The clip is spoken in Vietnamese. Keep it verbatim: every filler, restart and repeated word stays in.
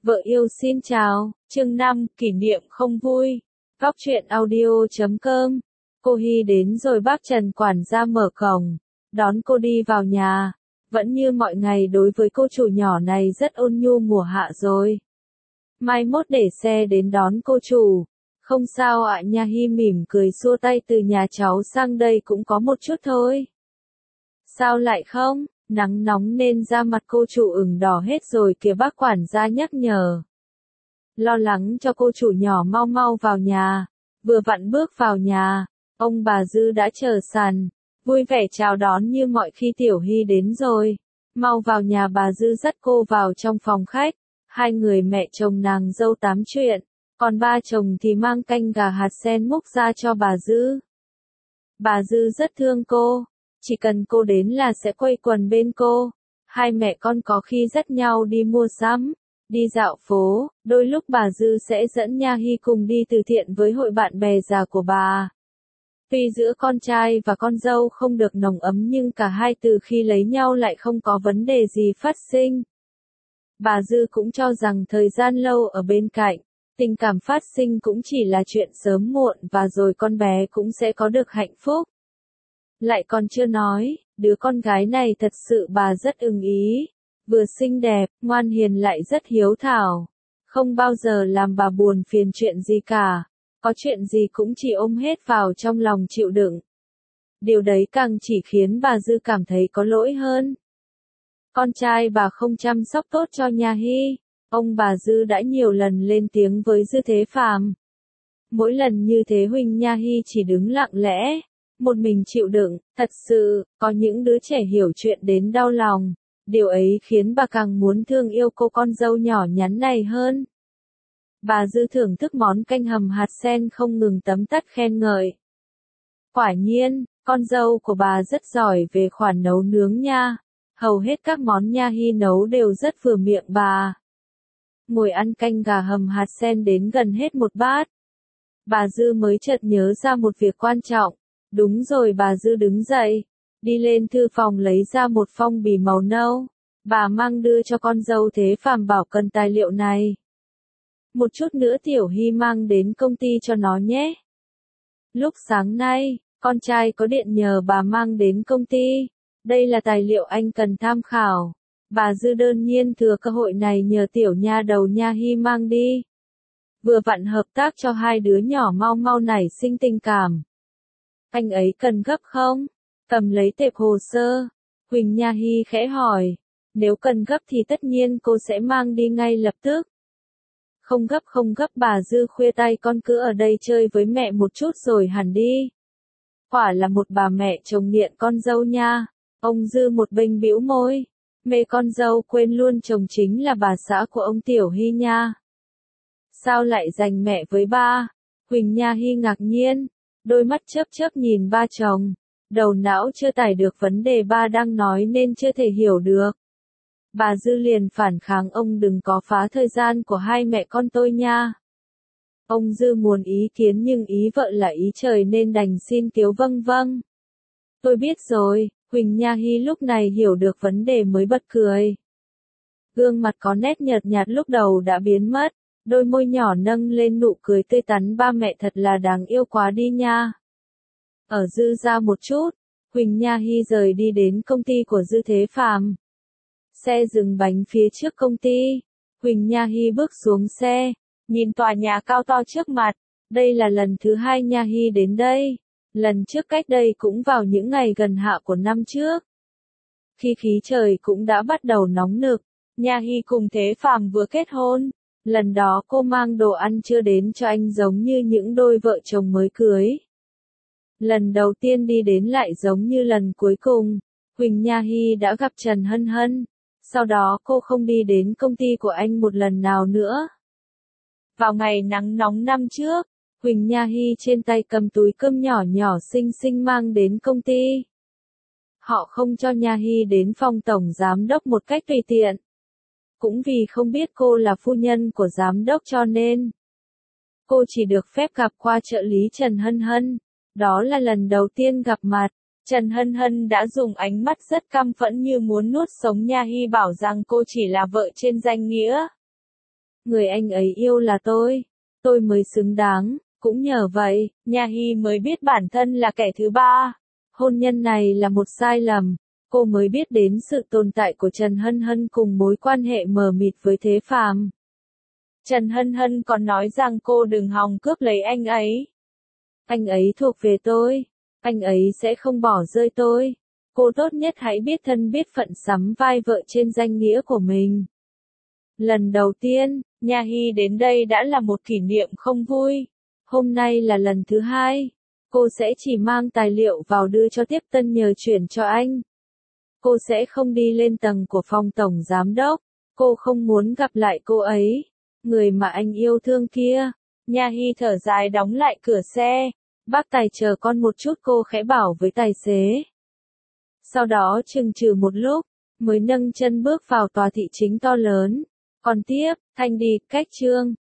Vợ yêu xin chào, chương năm, kỷ niệm không vui. Góc truyện audio chấm com. Cô Hy đến rồi bác Trần quản gia mở cổng, đón cô đi vào nhà. Vẫn như mọi ngày đối với cô chủ nhỏ này rất ôn nhu mùa hạ rồi. Mai mốt để xe đến đón cô chủ. Không sao ạ, Nha Hy mỉm cười xua tay, từ nhà cháu sang đây cũng có một chút thôi. Sao lại không? Nắng nóng nên da mặt cô chủ ửng đỏ hết rồi kìa, bác quản gia nhắc nhở. Lo lắng cho cô chủ nhỏ mau mau vào nhà. Vừa vặn bước vào nhà, ông bà Dư đã chờ sẵn, vui vẻ chào đón như mọi khi Tiểu Hy đến rồi. Mau vào nhà, bà Dư dắt cô vào trong phòng khách. Hai người mẹ chồng nàng dâu tám chuyện, còn ba chồng thì mang canh gà hạt sen múc ra cho bà Dư. Bà Dư rất thương cô. Chỉ cần cô đến là sẽ quây quần bên cô. Hai mẹ con có khi dắt nhau đi mua sắm, đi dạo phố, đôi lúc bà Dư sẽ dẫn Nha Hy cùng đi từ thiện với hội bạn bè già của bà. Tuy giữa con trai và con dâu không được nồng ấm nhưng cả hai từ khi lấy nhau lại không có vấn đề gì phát sinh. Bà Dư cũng cho rằng thời gian lâu ở bên cạnh, tình cảm phát sinh cũng chỉ là chuyện sớm muộn và rồi con bé cũng sẽ có được hạnh phúc. Lại còn chưa nói, đứa con gái này thật sự bà rất ưng ý. Vừa xinh đẹp, ngoan hiền lại rất hiếu thảo. Không bao giờ làm bà buồn phiền chuyện gì cả. Có chuyện gì cũng chỉ ôm hết vào trong lòng chịu đựng. Điều đấy càng chỉ khiến bà Dư cảm thấy có lỗi hơn. Con trai bà không chăm sóc tốt cho Nha Hy. Ông bà Dư đã nhiều lần lên tiếng với Dư Thế Phàm. Mỗi lần như thế Huỳnh Nha Hy chỉ đứng lặng lẽ, một mình chịu đựng. Thật sự, có những đứa trẻ hiểu chuyện đến đau lòng. Điều ấy khiến bà càng muốn thương yêu cô con dâu nhỏ nhắn này hơn. Bà Dư thưởng thức món canh hầm hạt sen không ngừng tấm tắc khen ngợi. Quả nhiên, con dâu của bà rất giỏi về khoản nấu nướng nha. Hầu hết các món Nha Hy nấu đều rất vừa miệng bà. Ngồi ăn canh gà hầm hạt sen đến gần hết một bát, bà Dư mới chợt nhớ ra một việc quan trọng. Đúng rồi, bà Dư đứng dậy, đi lên thư phòng lấy ra một phong bì màu nâu. Bà mang đưa cho con dâu Thế Phàm, bảo cần tài liệu này. Một chút nữa Tiểu Hy mang đến công ty cho nó nhé. Lúc sáng nay, con trai có điện nhờ bà mang đến công ty. Đây là tài liệu anh cần tham khảo. Bà Dư đơn nhiên thừa cơ hội này nhờ tiểu nha đầu Nha Hy mang đi. Vừa vặn hợp tác cho hai đứa nhỏ mau mau nảy sinh tình cảm. Anh ấy cần gấp không? Cầm lấy tệp hồ sơ, Huỳnh Nha Hy khẽ hỏi. Nếu cần gấp thì tất nhiên cô sẽ mang đi ngay lập tức. Không gấp không gấp, bà Dư khuya tay, con cứ ở đây chơi với mẹ một chút rồi hẳn đi. Quả là một bà mẹ chồng nghiện con dâu nha. Ông Dư một bênh bĩu môi. Mê con dâu quên luôn chồng chính là bà xã của ông Tiểu Hy nha. Sao lại giành mẹ với ba? Huỳnh Nha Hy ngạc nhiên, đôi mắt chớp chớp nhìn ba chồng. Đầu não chưa tải được vấn đề ba đang nói nên chưa thể hiểu được. Bà Dư liền phản kháng, ông đừng có phá thời gian của hai mẹ con tôi nha. Ông Dư muốn ý kiến nhưng ý vợ là ý trời nên đành xin kiếu vâng vâng. Tôi biết rồi. Huỳnh Nha Hy lúc này hiểu được vấn đề mới bật cười. Gương mặt có nét nhợt nhạt lúc đầu đã biến mất, đôi môi nhỏ nâng lên nụ cười tươi tắn, ba mẹ thật là đáng yêu quá đi nha. Ở Dư ra một chút, Huỳnh Nha Hy rời đi đến công ty của Dư Thế Phàm. Xe dừng bánh phía trước công ty. Huỳnh Nha Hy bước xuống xe, nhìn tòa nhà cao to trước mặt. Đây là lần thứ hai Nha Hy đến đây. Lần trước cách đây cũng vào những ngày gần hạ của năm trước. Khi khí trời cũng đã bắt đầu nóng nực, Nha Hy cùng Thế Phàm vừa kết hôn. Lần đó cô mang đồ ăn trưa đến cho anh giống như những đôi vợ chồng mới cưới. Lần đầu tiên đi đến lại giống như lần cuối cùng. Huỳnh Nha Hy đã gặp Trần Hân Hân. Sau đó cô không đi đến công ty của anh một lần nào nữa. Vào ngày nắng nóng năm trước, Huỳnh Nha Hy trên tay cầm túi cơm nhỏ nhỏ xinh xinh mang đến công ty. Họ không cho Nha Hy đến phòng tổng giám đốc một cách tùy tiện. Cũng vì không biết cô là phu nhân của giám đốc cho nên cô chỉ được phép gặp qua trợ lý Trần Hân Hân. Đó là lần đầu tiên gặp mặt. Trần Hân Hân đã dùng ánh mắt rất căm phẫn như muốn nuốt sống Nha Hy, bảo rằng cô chỉ là vợ trên danh nghĩa. Người anh ấy yêu là tôi. Tôi mới xứng đáng. Cũng nhờ vậy, Nha Hy mới biết bản thân là kẻ thứ ba. Hôn nhân này là một sai lầm. Cô mới biết đến sự tồn tại của Trần Hân Hân cùng mối quan hệ mờ mịt với Thế Phàm. Trần Hân Hân còn nói rằng cô đừng hòng cướp lấy anh ấy. Anh ấy thuộc về tôi. Anh ấy sẽ không bỏ rơi tôi. Cô tốt nhất hãy biết thân biết phận sắm vai vợ trên danh nghĩa của mình. Lần đầu tiên, Nha Hy đến đây đã là một kỷ niệm không vui. Hôm nay là lần thứ hai. Cô sẽ chỉ mang tài liệu vào đưa cho tiếp tân nhờ chuyển cho anh. Cô sẽ không đi lên tầng của phòng tổng giám đốc. Cô không muốn gặp lại cô ấy. Người mà anh yêu thương kia. Nha Hy thở dài đóng lại cửa xe. Bác Tài chờ con một chút, cô khẽ bảo với tài xế. Sau đó chừng chừ một lúc, mới nâng chân bước vào tòa thị chính to lớn. Còn tiếp, Thanh đi, cách Trương.